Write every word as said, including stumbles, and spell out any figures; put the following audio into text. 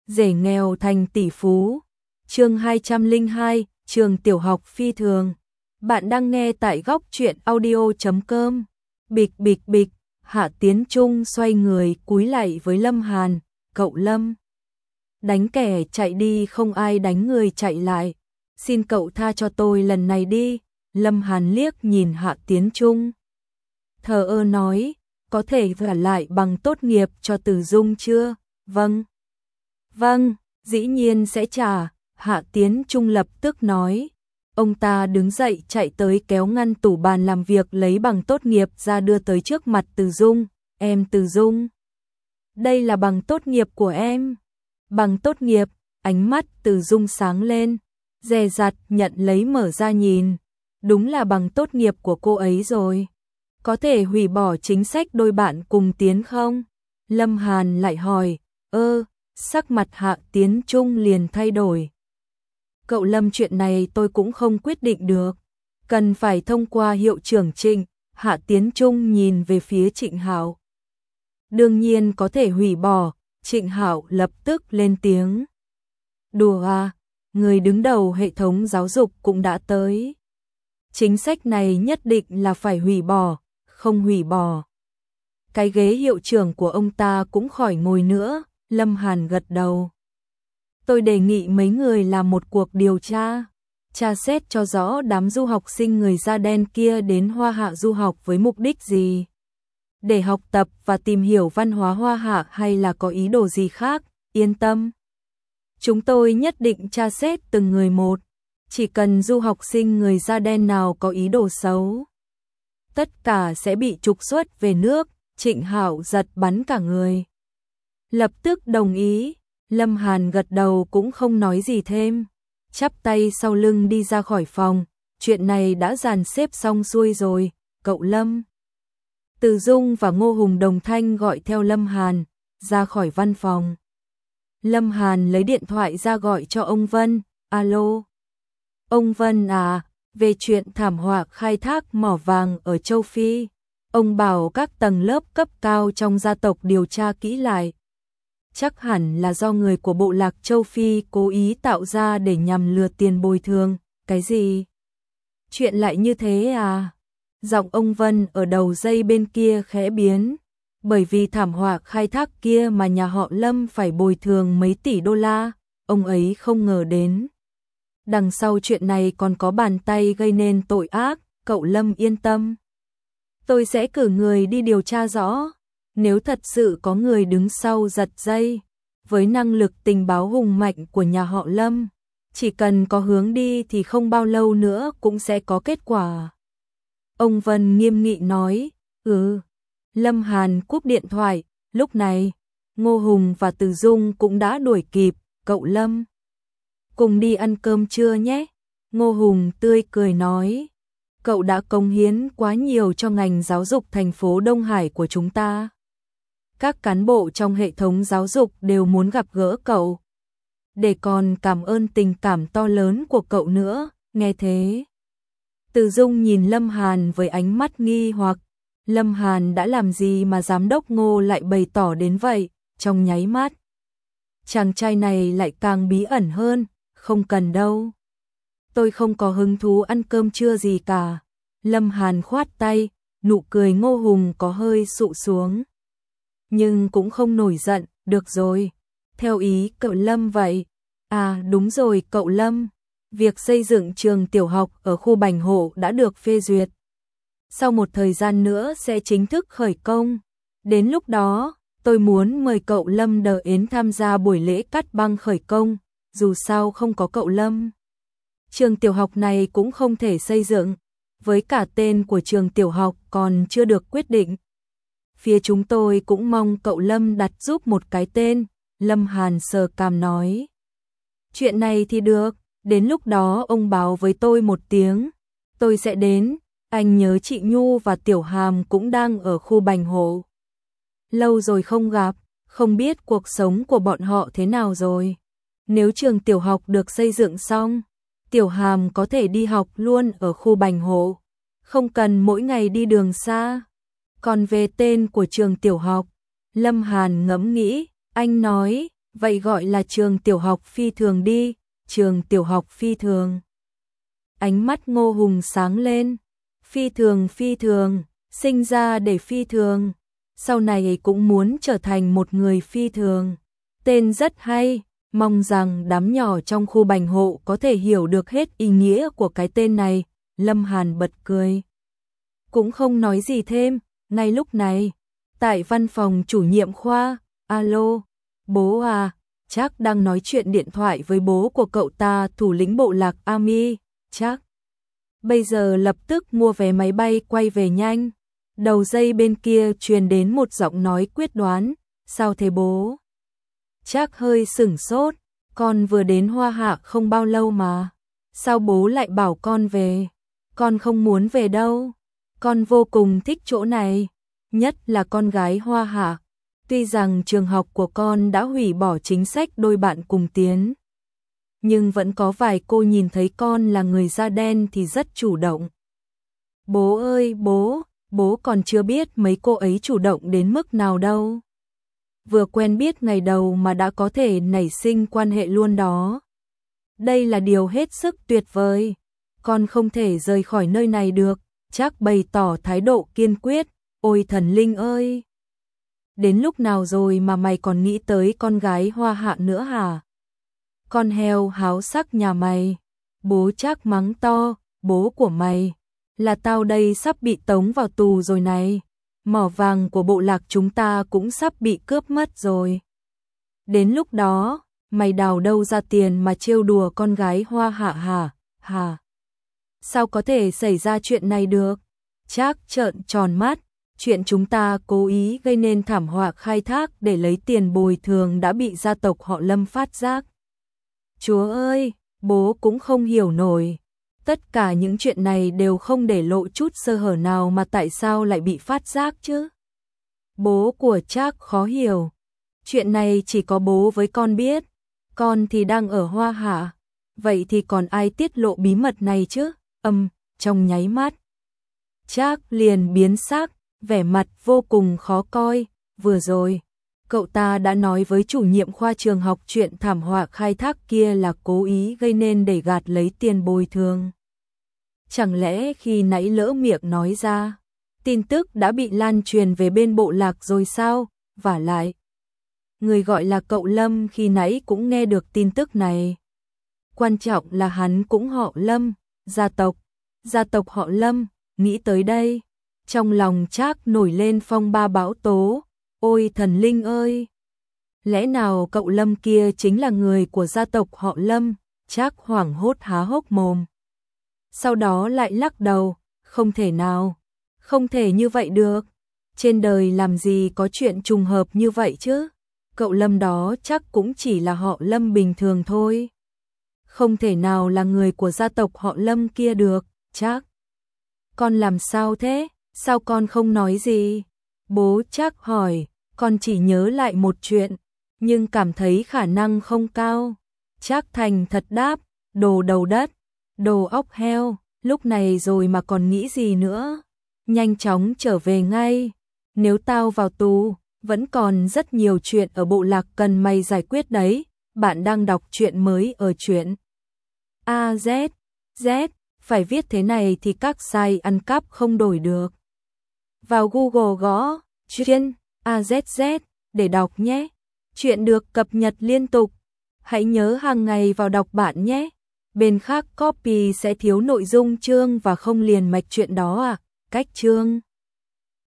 rể nghèo thành tỷ phú. Chương hai trăm lẻ hai, trường tiểu học phi thường. Bạn đang nghe tại góc truyện audio chấm com. Bịch bịch bịch, Hạ Tiến Trung xoay người cúi lạy với Lâm Hàn, "Cậu Lâm, đánh kẻ chạy đi không ai đánh người chạy lại. Xin cậu tha cho tôi lần này đi." Lâm Hàn liếc nhìn Hạ Tiến Trung, thờ ơ nói, "Có thể trả lại bằng tốt nghiệp cho Từ Dung chưa?" "Vâng." "Vâng, dĩ nhiên sẽ trả." Hạ Tiến Trung lập tức nói. Ông ta đứng dậy chạy tới kéo ngăn tủ bàn làm việc lấy bằng tốt nghiệp ra đưa tới trước mặt Từ Dung. "Em Từ Dung, đây là bằng tốt nghiệp của em." "Bằng tốt nghiệp?" Ánh mắt Từ Dung sáng lên, dè dặt nhận lấy mở ra nhìn. Đúng là bằng tốt nghiệp của cô ấy rồi. "Có thể hủy bỏ chính sách đôi bạn cùng tiến không?" Lâm Hàn lại hỏi. Ơ, sắc mặt Hạ Tiến Trung liền thay đổi. "Cậu Lâm, chuyện này tôi cũng không quyết định được. Cần phải thông qua hiệu trưởng Trịnh." Hạ Tiến Trung nhìn về phía Trịnh Hạo. "Đương nhiên có thể hủy bỏ." Trịnh Hạo lập tức lên tiếng. "Đùa à, người đứng đầu hệ thống giáo dục cũng đã tới. Chính sách này nhất định là phải hủy bỏ, không hủy bỏ, cái ghế hiệu trưởng của ông ta cũng khỏi ngồi nữa." Lâm Hàn gật đầu. "Tôi đề nghị mấy người làm một cuộc điều tra, tra xét cho rõ đám du học sinh người da đen kia đến Hoa Hạ du học với mục đích gì. Để học tập và tìm hiểu văn hóa Hoa Hạ hay là có ý đồ gì khác? Yên tâm, chúng tôi nhất định tra xét từng người một. Chỉ cần du học sinh người da đen nào có ý đồ xấu, tất cả sẽ bị trục xuất về nước." Trịnh Hạo giật bắn cả người, lập tức đồng ý. Lâm Hàn gật đầu cũng không nói gì thêm, chắp tay sau lưng đi ra khỏi phòng. Chuyện này đã dàn xếp xong xuôi rồi, cậu Lâm. Từ Dung và Ngô Hùng đồng thanh gọi theo Lâm Hàn ra khỏi văn phòng. Lâm Hàn lấy điện thoại ra gọi cho ông Vân. "Alo, ông Vân à, về chuyện thảm họa khai thác mỏ vàng ở châu Phi, ông bảo các tầng lớp cấp cao trong gia tộc điều tra kỹ lại. Chắc hẳn là do người của bộ lạc châu Phi cố ý tạo ra để nhằm lừa tiền bồi thường." "Cái gì? Chuyện lại như thế à?" Giọng ông Vân ở đầu dây bên kia khẽ biến. "Bởi vì thảm họa khai thác kia mà nhà họ Lâm phải bồi thường mấy tỷ đô la, ông ấy không ngờ đến đằng sau chuyện này còn có bàn tay gây nên tội ác. Cậu Lâm yên tâm, tôi sẽ cử người đi điều tra rõ. Nếu thật sự có người đứng sau giật dây, với năng lực tình báo hùng mạnh của nhà họ Lâm, chỉ cần có hướng đi thì không bao lâu nữa cũng sẽ có kết quả." Ông Vân nghiêm nghị nói. "Ừ." Lâm Hàn cúp điện thoại. Lúc này, Ngô Hùng và Từ Dung cũng đã đuổi kịp. "Cậu Lâm, cùng đi ăn cơm trưa nhé." Ngô Hùng tươi cười nói. "Cậu đã cống hiến quá nhiều cho ngành giáo dục thành phố Đông Hải của chúng ta. Các cán bộ trong hệ thống giáo dục đều muốn gặp gỡ cậu, để còn cảm ơn tình cảm to lớn của cậu nữa." Nghe thế, Từ Dung nhìn Lâm Hàn với ánh mắt nghi hoặc. Lâm Hàn đã làm gì mà giám đốc Ngô lại bày tỏ đến vậy? Trong nháy mắt, chàng trai này lại càng bí ẩn hơn. "Không cần đâu, tôi không có hứng thú ăn cơm trưa gì cả." Lâm Hàn khoát tay, nụ cười Ngô Hùng có hơi sụ xuống, nhưng cũng không nổi giận. "Được rồi, theo ý cậu Lâm vậy." "À đúng rồi cậu Lâm, việc xây dựng trường tiểu học ở khu Bành Hộ đã được phê duyệt. Sau một thời gian nữa sẽ chính thức khởi công. Đến lúc đó, tôi muốn mời cậu Lâm đến tham gia buổi lễ cắt băng khởi công. Dù sao không có cậu Lâm, trường tiểu học này cũng không thể xây dựng. Với cả tên của trường tiểu học còn chưa được quyết định, phía chúng tôi cũng mong cậu Lâm đặt giúp một cái tên." Lâm Hàn sờ cằm nói. "Chuyện này thì được, đến lúc đó ông báo với tôi một tiếng, tôi sẽ đến. Anh nhớ chị Nhu và Tiểu Hàm cũng đang ở khu Bành Hộ. Lâu rồi không gặp, không biết cuộc sống của bọn họ thế nào rồi. Nếu trường tiểu học được xây dựng xong, Tiểu Hàm có thể đi học luôn ở khu Bành Hộ, không cần mỗi ngày đi đường xa. Còn về tên của trường tiểu học", Lâm Hàn ngẫm nghĩ, anh nói, vậy gọi là trường tiểu học phi thường đi, trường tiểu học phi thường. Ánh mắt Ngô Hùng sáng lên, phi thường phi thường, sinh ra để phi thường, sau này cũng muốn trở thành một người phi thường. Tên rất hay, mong rằng đám nhỏ trong khu Bành Hộ có thể hiểu được hết ý nghĩa của cái tên này. Lâm Hàn bật cười, cũng không nói gì thêm. Ngay lúc này, tại văn phòng chủ nhiệm khoa, alo, bố à, Trác đang nói chuyện điện thoại với bố của cậu ta, thủ lĩnh bộ lạc Ami. Trác bây giờ lập tức mua vé máy bay quay về nhanh. Đầu dây bên kia truyền đến một giọng nói quyết đoán, sao thế bố? Trác hơi sửng sốt, con vừa đến Hoa Hạ không bao lâu mà, sao bố lại bảo con về? Con không muốn về đâu, con vô cùng thích chỗ này, nhất là con gái Hoa Hạ. Tuy rằng trường học của con đã hủy bỏ chính sách đôi bạn cùng tiến, nhưng vẫn có vài cô nhìn thấy con là người da đen thì rất chủ động. Bố ơi bố, bố còn chưa biết mấy cô ấy chủ động đến mức nào đâu. Vừa quen biết ngày đầu mà đã có thể nảy sinh quan hệ luôn đó. Đây là điều hết sức tuyệt vời. Con không thể rời khỏi nơi này được. Trác bày tỏ thái độ kiên quyết. Ôi thần linh ơi! Đến lúc nào rồi mà mày còn nghĩ tới con gái Hoa Hạ nữa hả? Con heo háo sắc nhà mày. Bố Trác mắng to, bố của mày là tao đây sắp bị tống vào tù rồi này. Mỏ vàng của bộ lạc chúng ta cũng sắp bị cướp mất rồi. Đến lúc đó, mày đào đâu ra tiền mà trêu đùa con gái Hoa Hạ hả? Hả? Sao có thể xảy ra chuyện này được? Trác trợn tròn mắt, chuyện chúng ta cố ý gây nên thảm họa khai thác để lấy tiền bồi thường đã bị gia tộc họ Lâm phát giác. Chúa ơi, bố cũng không hiểu nổi. Tất cả những chuyện này đều không để lộ chút sơ hở nào mà tại sao lại bị phát giác chứ? Bố của Trác khó hiểu. Chuyện này chỉ có bố với con biết. Con thì đang ở Hoa Hạ. Vậy thì còn ai tiết lộ bí mật này chứ? Âm, trong nháy mắt. Trác liền biến sắc, vẻ mặt vô cùng khó coi. Vừa rồi, cậu ta đã nói với chủ nhiệm khoa trường học chuyện thảm họa khai thác kia là cố ý gây nên để gạt lấy tiền bồi thường. Chẳng lẽ khi nãy lỡ miệng nói ra, tin tức đã bị lan truyền về bên bộ lạc rồi sao? Vả lại, người gọi là cậu Lâm khi nãy cũng nghe được tin tức này. Quan trọng là hắn cũng họ Lâm, gia tộc, gia tộc họ Lâm. Nghĩ tới đây, trong lòng Trác nổi lên phong ba bão tố. Ôi thần linh ơi! Lẽ nào cậu Lâm kia chính là người của gia tộc họ Lâm? Trác hoảng hốt há hốc mồm. Sau đó lại lắc đầu, không thể nào, không thể như vậy được. Trên đời làm gì có chuyện trùng hợp như vậy chứ? Cậu Lâm đó chắc cũng chỉ là họ Lâm bình thường thôi. Không thể nào là người của gia tộc họ Lâm kia được, Trác. Con làm sao thế? Sao con không nói gì? Bố Trác hỏi, con chỉ nhớ lại một chuyện, nhưng cảm thấy khả năng không cao. Trác thành thật đáp, đồ đầu đất, đồ óc heo, lúc này rồi mà còn nghĩ gì nữa? Nhanh chóng trở về ngay. Nếu tao vào tù, vẫn còn rất nhiều chuyện ở bộ lạc cần mày giải quyết đấy. Bạn đang đọc truyện mới ở truyện a zét Z, phải viết thế này thì các site ăn cắp không đổi được. Vào Google gõ truyện a zét zét để đọc nhé. Chuyện được cập nhật liên tục. Hãy nhớ hàng ngày vào đọc bạn nhé. Bên khác copy sẽ thiếu nội dung chương và không liền mạch chuyện đó à. Cách chương